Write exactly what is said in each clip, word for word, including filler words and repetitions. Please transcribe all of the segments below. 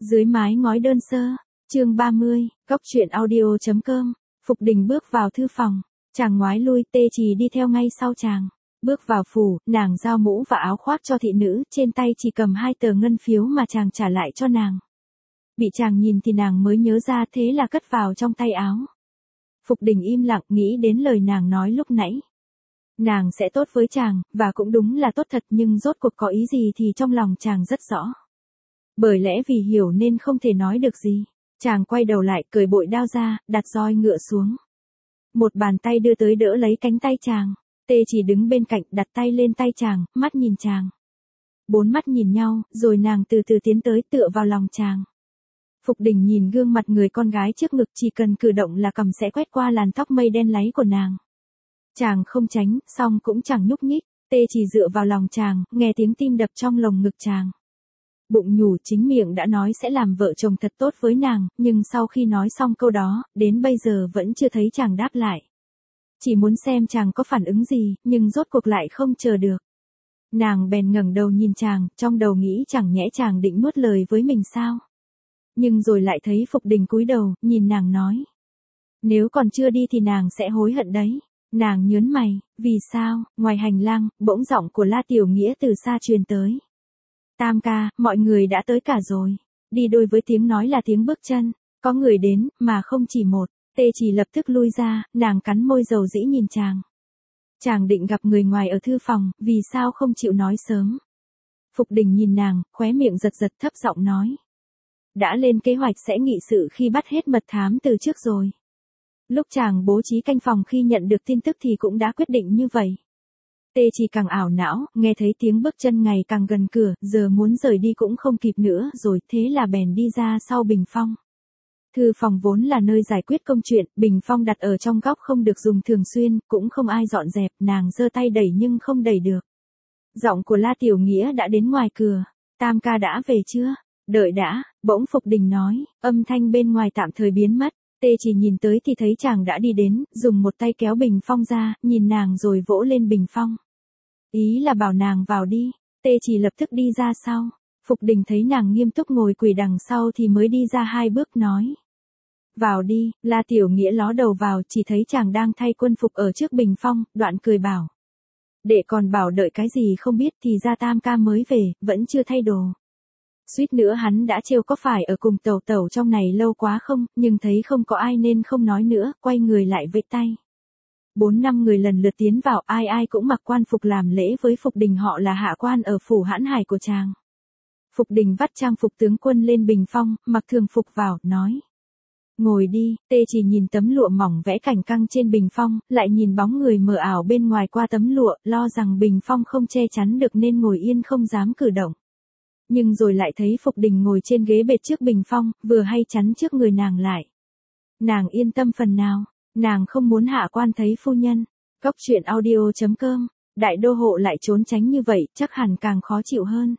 Dưới mái ngói đơn sơ, chương ba mươi, góc truyện audio chấm com. Phục Đình bước vào thư phòng, chàng ngoái lui, Tê Trì đi theo ngay sau chàng. Bước vào phủ, nàng giao mũ và áo khoác cho thị nữ, trên tay chỉ cầm hai tờ ngân phiếu mà chàng trả lại cho nàng. Bị chàng nhìn thì nàng mới nhớ ra, thế là cất vào trong tay áo. Phục Đình im lặng nghĩ đến lời nàng nói lúc nãy. Nàng sẽ tốt với chàng, và cũng đúng là tốt thật, nhưng rốt cuộc có ý gì thì trong lòng chàng rất rõ. Bởi lẽ vì hiểu nên không thể nói được gì. Chàng quay đầu lại, cởi bội đao ra, đặt roi ngựa xuống. Một bàn tay đưa tới đỡ lấy cánh tay chàng. Tê Chỉ đứng bên cạnh, đặt tay lên tay chàng, mắt nhìn chàng. Bốn mắt nhìn nhau, rồi nàng từ từ tiến tới, tựa vào lòng chàng. Phục Đình nhìn gương mặt người con gái trước ngực, chỉ cần cử động là cầm sẽ quét qua làn tóc mây đen láy của nàng. Chàng không tránh, song cũng chẳng nhúc nhích. Tê Chỉ dựa vào lòng chàng, nghe tiếng tim đập trong lồng ngực chàng. Bụng nhủ chính miệng đã nói sẽ làm vợ chồng thật tốt với nàng, nhưng sau khi nói xong câu đó, đến bây giờ vẫn chưa thấy chàng đáp lại. Chỉ muốn xem chàng có phản ứng gì, nhưng rốt cuộc lại không chờ được. Nàng bèn ngẩng đầu nhìn chàng, trong đầu nghĩ chẳng nhẽ chàng định nuốt lời với mình sao? Nhưng rồi lại thấy Phục Đình cúi đầu, nhìn nàng nói. Nếu còn chưa đi thì nàng sẽ hối hận đấy. Nàng nhớn mày, vì sao? Ngoài hành lang, bỗng giọng của La Tiểu Nghĩa từ xa truyền tới. Tam ca, mọi người đã tới cả rồi. Đi đôi với tiếng nói là tiếng bước chân. Có người đến, mà không chỉ một. Tê Chỉ lập tức lui ra, nàng cắn môi dầu dĩ nhìn chàng. Chàng định gặp người ngoài ở thư phòng, vì sao không chịu nói sớm? Phục Đình nhìn nàng, khóe miệng giật giật, thấp giọng nói. Đã lên kế hoạch sẽ nghị sự khi bắt hết mật thám từ trước rồi. Lúc chàng bố trí canh phòng khi nhận được tin tức thì cũng đã quyết định như vậy. Tê Chỉ càng ảo não, nghe thấy tiếng bước chân ngày càng gần cửa, giờ muốn rời đi cũng không kịp nữa rồi, thế là bèn đi ra sau bình phong. Thư phòng vốn là nơi giải quyết công chuyện, bình phong đặt ở trong góc không được dùng thường xuyên, cũng không ai dọn dẹp, nàng giơ tay đẩy nhưng không đẩy được. Giọng của La Tiểu Nghĩa đã đến ngoài cửa. Tam ca đã về chưa? Đợi đã, bỗng Phục Đình nói, âm thanh bên ngoài tạm thời biến mất. Tê Chỉ nhìn tới thì thấy chàng đã đi đến, dùng một tay kéo bình phong ra, nhìn nàng rồi vỗ lên bình phong. Ý là bảo nàng vào đi. Tê Chỉ lập tức đi ra sau. Phục Đình thấy nàng nghiêm túc ngồi quỳ đằng sau thì mới đi ra hai bước nói. Vào đi. La Tiểu Nghĩa ló đầu vào, chỉ thấy chàng đang thay quân phục ở trước bình phong, đoạn cười bảo. Đệ còn bảo đợi cái gì không biết, thì ra Tam ca mới về, vẫn chưa thay đồ. Suýt nữa hắn đã trêu có phải ở cùng tẩu tẩu trong này lâu quá không, nhưng thấy không có ai nên không nói nữa, quay người lại vẫy tay. Bốn năm người lần lượt tiến vào, ai ai cũng mặc quan phục làm lễ với Phục Đình, họ là hạ quan ở phủ Hãn Hải của chàng. Phục Đình vắt trang phục tướng quân lên bình phong, mặc thường phục vào, nói. Ngồi đi. Tê Chỉ nhìn tấm lụa mỏng vẽ cảnh căng trên bình phong, lại nhìn bóng người mờ ảo bên ngoài qua tấm lụa, lo rằng bình phong không che chắn được nên ngồi yên không dám cử động. Nhưng rồi lại thấy Phục Đình ngồi trên ghế bệt trước bình phong, vừa hay chắn trước người nàng lại. Nàng yên tâm phần nào, nàng không muốn hạ quan thấy phu nhân. Góc truyện audio chấm com, đại đô hộ lại trốn tránh như vậy, chắc hẳn càng khó chịu hơn.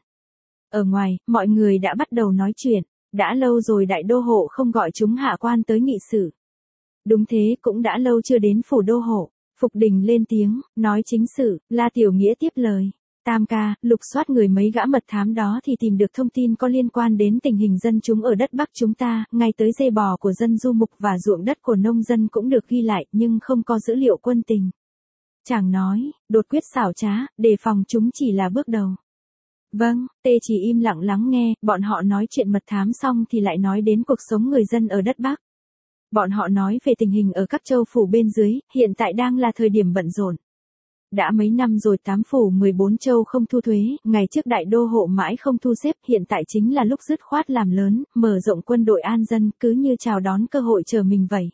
Ở ngoài, mọi người đã bắt đầu nói chuyện, đã lâu rồi đại đô hộ không gọi chúng hạ quan tới nghị sự. Đúng thế, cũng đã lâu chưa đến phủ đô hộ. Phục Đình lên tiếng, nói chính sự. La Tiểu Nghĩa tiếp lời. Tam ca, lục soát người mấy gã mật thám đó thì tìm được thông tin có liên quan đến tình hình dân chúng ở đất Bắc chúng ta, ngay tới dê bò của dân du mục và ruộng đất của nông dân cũng được ghi lại, nhưng không có dữ liệu quân tình. Chàng nói, đột quyết xảo trá, đề phòng chúng chỉ là bước đầu. Vâng. Tê Chỉ im lặng lắng nghe, bọn họ nói chuyện mật thám xong thì lại nói đến cuộc sống người dân ở đất Bắc. Bọn họ nói về tình hình ở các châu phủ bên dưới, hiện tại đang là thời điểm bận rộn. Đã mấy năm rồi tám phủ mười bốn châu không thu thuế, ngày trước đại đô hộ mãi không thu xếp, hiện tại chính là lúc dứt khoát làm lớn, mở rộng quân đội an dân, cứ như chào đón cơ hội chờ mình vậy.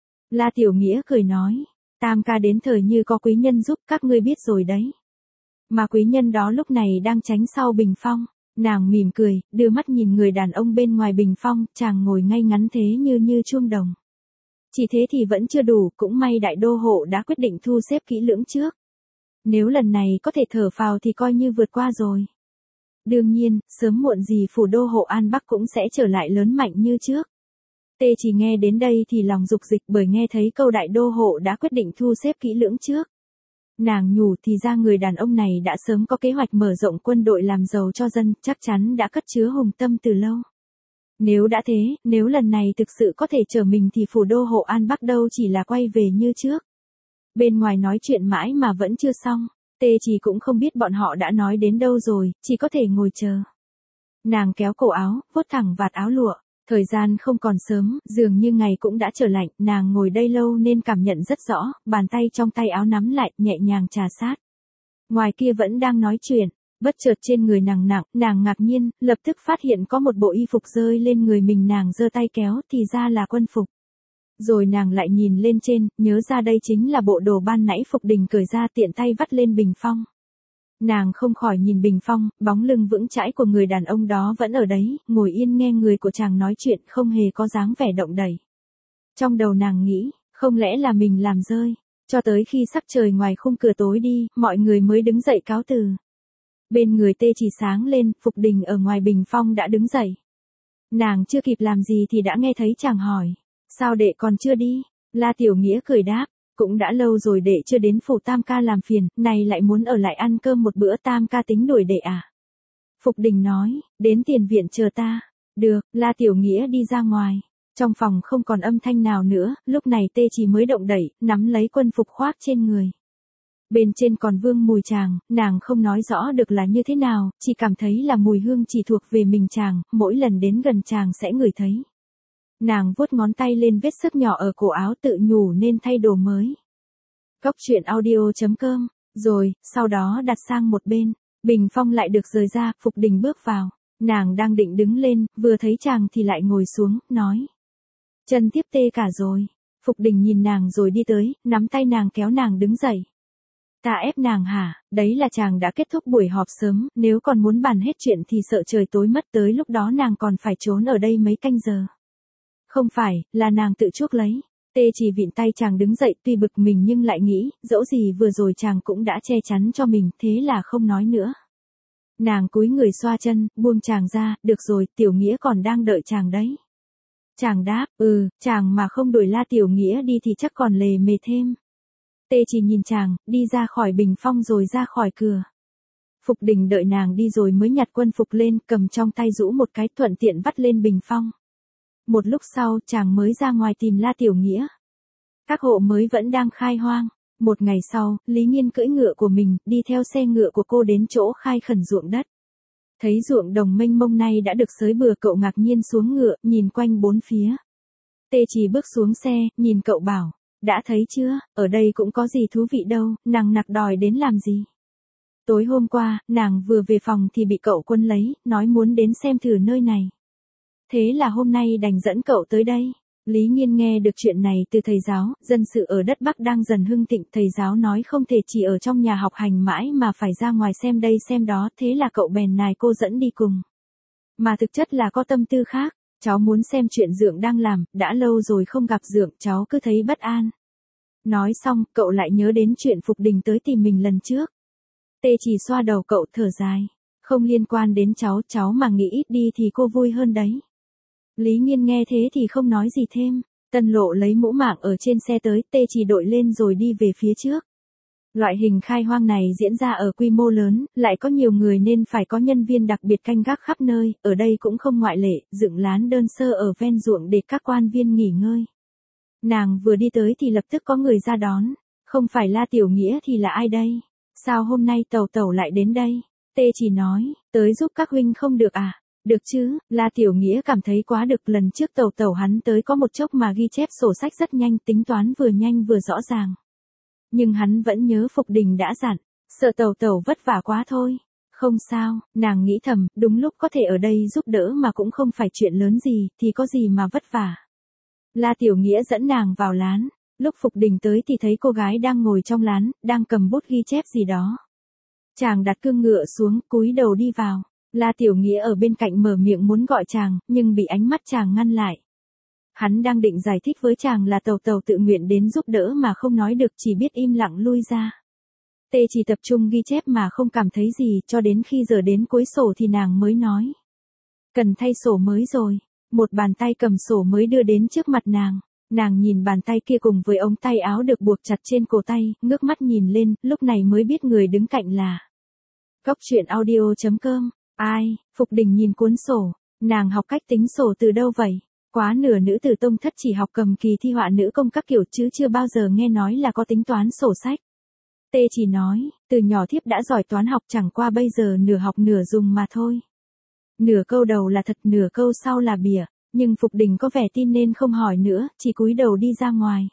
La Tiểu Nghĩa cười nói, Tam ca đến thời như có quý nhân giúp, các ngươi biết rồi đấy. Mà quý nhân đó lúc này đang tránh sau bình phong. Nàng mỉm cười, đưa mắt nhìn người đàn ông bên ngoài bình phong, chàng ngồi ngay ngắn thế như như chuông đồng. Chỉ thế thì vẫn chưa đủ, cũng may đại đô hộ đã quyết định thu xếp kỹ lưỡng trước. Nếu lần này có thể thở phào thì coi như vượt qua rồi. Đương nhiên, sớm muộn gì phủ đô hộ An Bắc cũng sẽ trở lại lớn mạnh như trước. Tê Chỉ nghe đến đây thì lòng dục dịch, bởi nghe thấy câu đại đô hộ đã quyết định thu xếp kỹ lưỡng trước. Nàng nhủ thì ra người đàn ông này đã sớm có kế hoạch mở rộng quân đội làm giàu cho dân, chắc chắn đã cất chứa hùng tâm từ lâu. Nếu đã thế, nếu lần này thực sự có thể chở mình thì phủ đô hộ An Bắc đâu chỉ là quay về như trước. Bên ngoài nói chuyện mãi mà vẫn chưa xong, Tê Chỉ cũng không biết bọn họ đã nói đến đâu rồi, chỉ có thể ngồi chờ. Nàng kéo cổ áo, vuốt thẳng vạt áo lụa. Thời gian không còn sớm, dường như ngày cũng đã trở lạnh, nàng ngồi đây lâu nên cảm nhận rất rõ, bàn tay trong tay áo nắm lại, nhẹ nhàng trà sát. Ngoài kia vẫn đang nói chuyện, bất chợt trên người nàng nặng, nàng ngạc nhiên, lập tức phát hiện có một bộ y phục rơi lên người mình, nàng giơ tay kéo, thì ra là quân phục. Rồi nàng lại nhìn lên trên, nhớ ra đây chính là bộ đồ ban nãy Phục Đình cởi ra, tiện tay vắt lên bình phong. Nàng không khỏi nhìn bình phong, bóng lưng vững chãi của người đàn ông đó vẫn ở đấy, ngồi yên nghe người của chàng nói chuyện, không hề có dáng vẻ động đẩy. Trong đầu nàng nghĩ, không lẽ là mình làm rơi, cho tới khi sắc trời ngoài khung cửa tối đi, mọi người mới đứng dậy cáo từ. Bên người Tê Chỉ sáng lên, Phục Đình ở ngoài bình phong đã đứng dậy. Nàng chưa kịp làm gì thì đã nghe thấy chàng hỏi, sao đệ còn chưa đi? La Tiểu Nghĩa cười đáp, cũng đã lâu rồi đệ chưa đến phủ Tam ca làm phiền, này lại muốn ở lại ăn cơm một bữa, Tam ca tính đuổi đệ à? Phục Đình nói, đến tiền viện chờ ta. Được, La Tiểu Nghĩa đi ra ngoài. Trong phòng không còn âm thanh nào nữa, lúc này Tê Chỉ mới động đẩy, nắm lấy quân phục khoác trên người. Bên trên còn vương mùi chàng, nàng không nói rõ được là như thế nào, chỉ cảm thấy là mùi hương chỉ thuộc về mình chàng, mỗi lần đến gần chàng sẽ ngửi thấy. Nàng vuốt ngón tay lên vết xước nhỏ ở cổ áo, tự nhủ nên thay đồ mới. Cốc truyện audio chấm com, rồi, sau đó đặt sang một bên, bình phong lại được rời ra, Phục Đình bước vào. Nàng đang định đứng lên, vừa thấy chàng thì lại ngồi xuống, nói. Chân tiếp tê cả rồi. Phục Đình nhìn nàng rồi đi tới, nắm tay nàng kéo nàng đứng dậy. Ta ép nàng hả? Đấy là chàng đã kết thúc buổi họp sớm, nếu còn muốn bàn hết chuyện thì sợ trời tối mất, tới lúc đó nàng còn phải trốn ở đây mấy canh giờ. Không phải, là nàng tự chuốc lấy. Tê Chỉ vịn tay chàng đứng dậy, tuy bực mình nhưng lại nghĩ, dẫu gì vừa rồi chàng cũng đã che chắn cho mình, thế là không nói nữa. Nàng cúi người xoa chân, buông chàng ra, được rồi, Tiểu Nghĩa còn đang đợi chàng đấy. Chàng đáp, ừ, chàng mà không đuổi La Tiểu Nghĩa đi thì chắc còn lề mề thêm. Tê Chỉ nhìn chàng, đi ra khỏi bình phong rồi ra khỏi cửa. Phục Đình đợi nàng đi rồi mới nhặt quân phục lên, cầm trong tay rũ một cái, thuận tiện vắt lên bình phong. Một lúc sau, chàng mới ra ngoài tìm La Tiểu Nghĩa. Các hộ mới vẫn đang khai hoang. Một ngày sau, Lý Nghiên cưỡi ngựa của mình, đi theo xe ngựa của cô đến chỗ khai khẩn ruộng đất. Thấy ruộng đồng mênh mông này đã được xới bừa, cậu ngạc nhiên xuống ngựa, nhìn quanh bốn phía. Tê Chỉ bước xuống xe, nhìn cậu bảo, đã thấy chưa, ở đây cũng có gì thú vị đâu, nàng nặc đòi đến làm gì. Tối hôm qua, nàng vừa về phòng thì bị cậu Quân lấy, nói muốn đến xem thử nơi này. Thế là hôm nay đành dẫn cậu tới đây. Lý Nghiên nghe được chuyện này từ thầy giáo, dân sự ở đất Bắc đang dần hưng thịnh, thầy giáo nói không thể chỉ ở trong nhà học hành mãi mà phải ra ngoài xem đây xem đó, thế là cậu bèn nài cô dẫn đi cùng. Mà thực chất là có tâm tư khác, cháu muốn xem chuyện Dượng đang làm, đã lâu rồi không gặp Dượng, cháu cứ thấy bất an. Nói xong, cậu lại nhớ đến chuyện Phục Đình tới tìm mình lần trước. Tê Chỉ xoa đầu cậu, thở dài, không liên quan đến cháu, cháu mà nghĩ ít đi thì cô vui hơn đấy. Lý Nghiên nghe thế thì không nói gì thêm. Tân Lộ lấy mũ mạng ở trên xe tới, Tê Chỉ đội lên rồi đi về phía trước. Loại hình khai hoang này diễn ra ở quy mô lớn, lại có nhiều người nên phải có nhân viên đặc biệt canh gác khắp nơi, ở đây cũng không ngoại lệ, dựng lán đơn sơ ở ven ruộng để các quan viên nghỉ ngơi. Nàng vừa đi tới thì lập tức có người ra đón, không phải La Tiểu Nghĩa thì là ai đây? Sao hôm nay Tẩu Tẩu lại đến đây? Tê Chỉ nói, tới giúp các huynh không được à? Được chứ, La Tiểu Nghĩa cảm thấy quá được, lần trước Tẩu Tẩu hắn tới có một chốc mà ghi chép sổ sách rất nhanh, tính toán vừa nhanh vừa rõ ràng. Nhưng hắn vẫn nhớ Phục Đình đã dặn, sợ Tẩu Tẩu vất vả quá thôi. Không sao, nàng nghĩ thầm, đúng lúc có thể ở đây giúp đỡ mà cũng không phải chuyện lớn gì, thì có gì mà vất vả. La Tiểu Nghĩa dẫn nàng vào lán, lúc Phục Đình tới thì thấy cô gái đang ngồi trong lán, đang cầm bút ghi chép gì đó. Chàng đặt cương ngựa xuống, cúi đầu đi vào. La Tiểu Nghĩa ở bên cạnh mở miệng muốn gọi chàng, nhưng bị ánh mắt chàng ngăn lại. Hắn đang định giải thích với chàng là Tẩu Tẩu tự nguyện đến giúp đỡ mà không nói được, chỉ biết im lặng lui ra. Tê Chỉ tập trung ghi chép mà không cảm thấy gì, cho đến khi giờ đến cuối sổ thì nàng mới nói. Cần thay sổ mới rồi. Một bàn tay cầm sổ mới đưa đến trước mặt nàng. Nàng nhìn bàn tay kia cùng với ống tay áo được buộc chặt trên cổ tay, ngước mắt nhìn lên, lúc này mới biết người đứng cạnh là. Cốc truyện audio chấm com. Ai? Phục Đình nhìn cuốn sổ. Nàng học cách tính sổ từ đâu vậy? Quá nửa nữ tử tông thất chỉ học cầm kỳ thi họa nữ công các kiểu chứ chưa bao giờ nghe nói là có tính toán sổ sách. Tê chỉ nói, từ nhỏ thiếp đã giỏi toán học chẳng qua bây giờ nửa học nửa dùng mà thôi. Nửa câu đầu là thật nửa câu sau là bịa, nhưng Phục Đình có vẻ tin nên không hỏi nữa, chỉ cúi đầu đi ra ngoài.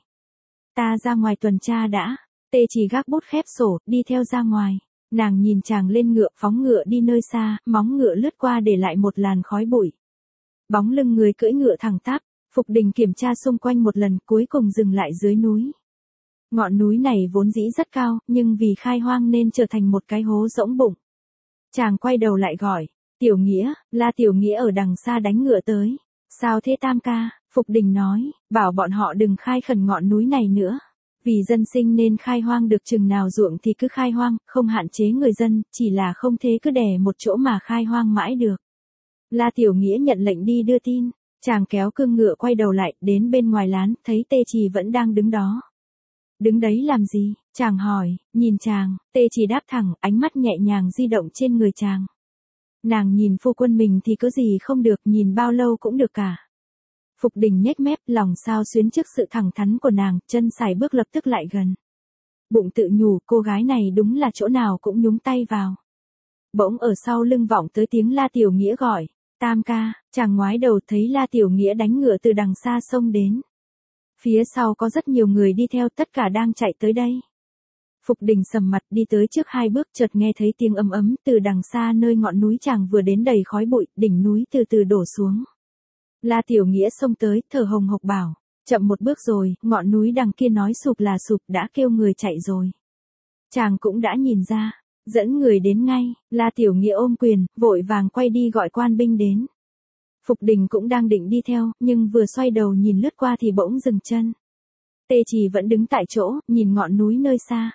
Ta ra ngoài tuần tra đã. Tê chỉ gác bút khép sổ, đi theo ra ngoài. Nàng nhìn chàng lên ngựa phóng ngựa đi nơi xa, móng ngựa lướt qua để lại một làn khói bụi. Bóng lưng người cưỡi ngựa thẳng tắp, Phục Đình kiểm tra xung quanh một lần cuối cùng dừng lại dưới núi. Ngọn núi này vốn dĩ rất cao, nhưng vì khai hoang nên trở thành một cái hố rỗng bụng. Chàng quay đầu lại gọi, Tiểu Nghĩa, La Tiểu Nghĩa ở đằng xa đánh ngựa tới. Sao thế Tam ca? Phục Đình nói, bảo bọn họ đừng khai khẩn ngọn núi này nữa. Vì dân sinh nên khai hoang được chừng nào ruộng thì cứ khai hoang, không hạn chế người dân, chỉ là không thế cứ đè một chỗ mà khai hoang mãi được. La Tiểu Nghĩa nhận lệnh đi đưa tin, chàng kéo cương ngựa quay đầu lại, đến bên ngoài lán, thấy Tê Trì vẫn đang đứng đó. Đứng đấy làm gì? Chàng hỏi, nhìn chàng, Tê Trì đáp thẳng, ánh mắt nhẹ nhàng di động trên người chàng. Nàng nhìn phu quân mình thì có gì không được, nhìn bao lâu cũng được cả. Phục Đình nhếch mép, lòng sao xuyến trước sự thẳng thắn của nàng, chân sải bước lập tức lại gần. Bụng tự nhủ, cô gái này đúng là chỗ nào cũng nhúng tay vào. Bỗng ở sau lưng vọng tới tiếng La Tiểu Nghĩa gọi, Tam ca, chàng ngoái đầu thấy La Tiểu Nghĩa đánh ngựa từ đằng xa xông đến. Phía sau có rất nhiều người đi theo, tất cả đang chạy tới đây. Phục Đình sầm mặt đi tới trước hai bước, chợt nghe thấy tiếng ấm ấm từ đằng xa nơi ngọn núi chàng vừa đến đầy khói bụi, đỉnh núi từ từ đổ xuống. La Tiểu Nghĩa xông tới, thở hồng hộc bảo, chậm một bước rồi, ngọn núi đằng kia nói sụp là sụp, đã kêu người chạy rồi. Chàng cũng đã nhìn ra, dẫn người đến ngay, La Tiểu Nghĩa ôm quyền, vội vàng quay đi gọi quan binh đến. Phục Đình cũng đang định đi theo, nhưng vừa xoay đầu nhìn lướt qua thì bỗng dừng chân. Tê Trì vẫn đứng tại chỗ, nhìn ngọn núi nơi xa.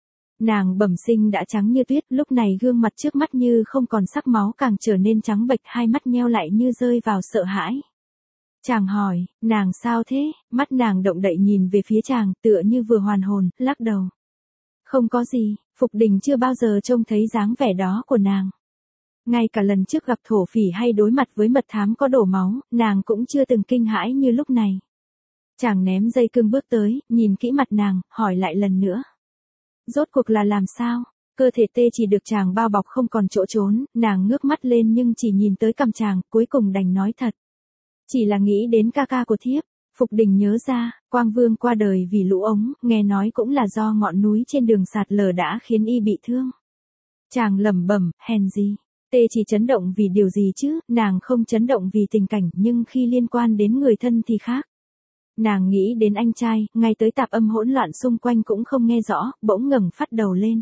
Nàng bẩm sinh đã trắng như tuyết, lúc này gương mặt trước mắt như không còn sắc máu càng trở nên trắng bệch, hai mắt nheo lại như rơi vào sợ hãi. Chàng hỏi, nàng sao thế? Mắt nàng động đậy nhìn về phía chàng, tựa như vừa hoàn hồn, lắc đầu. Không có gì, Phục Đình chưa bao giờ trông thấy dáng vẻ đó của nàng. Ngay cả lần trước gặp thổ phỉ hay đối mặt với mật thám có đổ máu, nàng cũng chưa từng kinh hãi như lúc này. Chàng ném dây cương bước tới, nhìn kỹ mặt nàng, hỏi lại lần nữa. Rốt cuộc là làm sao? Cơ thể Tê chỉ được chàng bao bọc không còn chỗ trốn, nàng ngước mắt lên nhưng chỉ nhìn tới cằm chàng, cuối cùng đành nói thật. Chỉ là nghĩ đến ca ca của thiếp. Phục Đình nhớ ra, Quang Vương qua đời vì lũ ống, nghe nói cũng là do ngọn núi trên đường sạt lở đã khiến y bị thương. Chàng lẩm bẩm, hèn gì? Tê chỉ chấn động vì điều gì chứ, nàng không chấn động vì tình cảnh, nhưng khi liên quan đến người thân thì khác. Nàng nghĩ đến anh trai, ngay tới tạp âm hỗn loạn xung quanh cũng không nghe rõ, bỗng ngẩng phát đầu lên.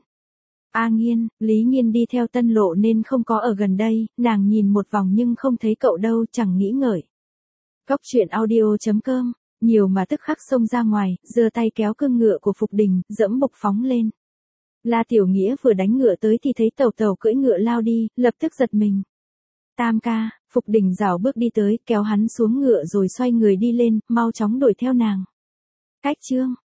A Nghiên, Lý Nghiên đi theo Tân Lộ nên không có ở gần đây, nàng nhìn một vòng nhưng không thấy cậu đâu, chẳng nghĩ ngợi. Cóc truyện audio chấm com, nhiều mà tức khắc xông ra ngoài, giơ tay kéo cương ngựa của Phục Đình, dẫm bục phóng lên. La Tiểu Nghĩa vừa đánh ngựa tới thì thấy Tẩu Tẩu cưỡi ngựa lao đi, lập tức giật mình. Tam ca, Phục Đình rảo bước đi tới, kéo hắn xuống ngựa rồi xoay người đi lên, mau chóng đuổi theo nàng. Cách chương